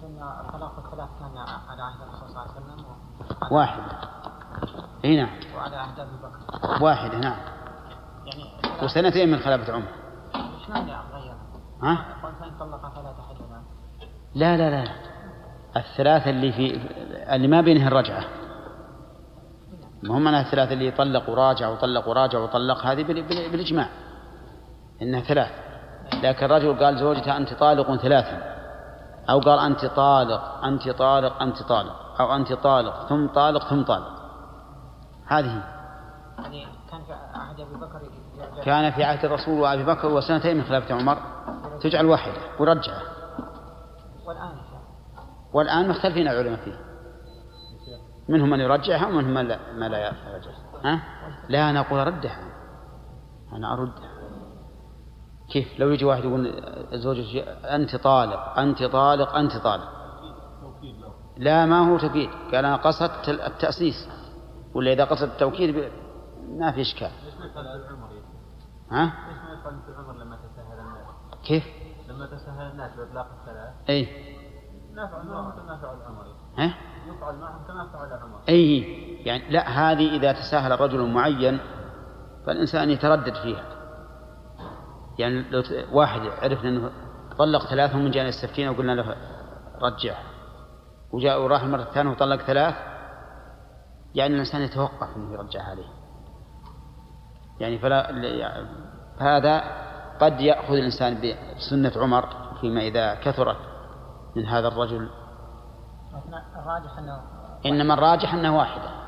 أن الطلاق الثلاث كان على عهد الرسول صلى الله عليه وسلم واحد هنا وعلى عهد أبي بكر واحد نعم يعني وسنتين من خلافة عمر. إيش معنى غير؟ ها؟ قلت طلق ثلاثة حجنا. لا لا لا الثلاثة اللي ما بينها الرجعة، ما هم أنا الثلاثة اللي طلق وراجع وطلق وراجع وطلق، هذه بالإجماع إنها ثلاث. لكن الرجل قال زوجته أنت طالق ثلاثا، أو قال أنت طالق أنت طالق أنت طالق، أو أنت طالق ثم طالق ثم طالق، هذه يعني كان في عهد أبي بكر كان في عهد الرسول وأبي بكر وسنتين من خلافة عمر تجعل واحدة ورجعه. والآن مختلفين العلماء فيه، منهم من يرجعها ومنهم ما لا يرجعها. لا أنا أقول أردها، أنا أردها. كيف لو يجي واحد يقول زوجته أنت طالق أنت طالق أنت طالق؟ لا ما هو توكيد، قال أنا قصدت التأسيس، ولا إذا قصد التوكيد ما في إشكال. ها؟ كيف؟ لما تسهل الناس بإطلاق الثلاث أي نفعل معهم كما فعل العمر. ها؟ يفعل معهم كما فعل العمر. أي يعني لا، هذه إذا تساهل الرجل معين فالإنسان يتردد فيها. يعني لو واحد عرفنا أنه طلق ثلاثة ومن جاءنا السفتين وقلنا له رجع، وجاء وراح المرة الثانية وطلق ثلاث، يعني الإنسان يتوقف أنه يرجع عليه. يعني هذا قد يأخذ الإنسان بسنة عمر فيما إذا كثرت من هذا الرجل. الراجح أنه إنما الراجح أنه واحدة.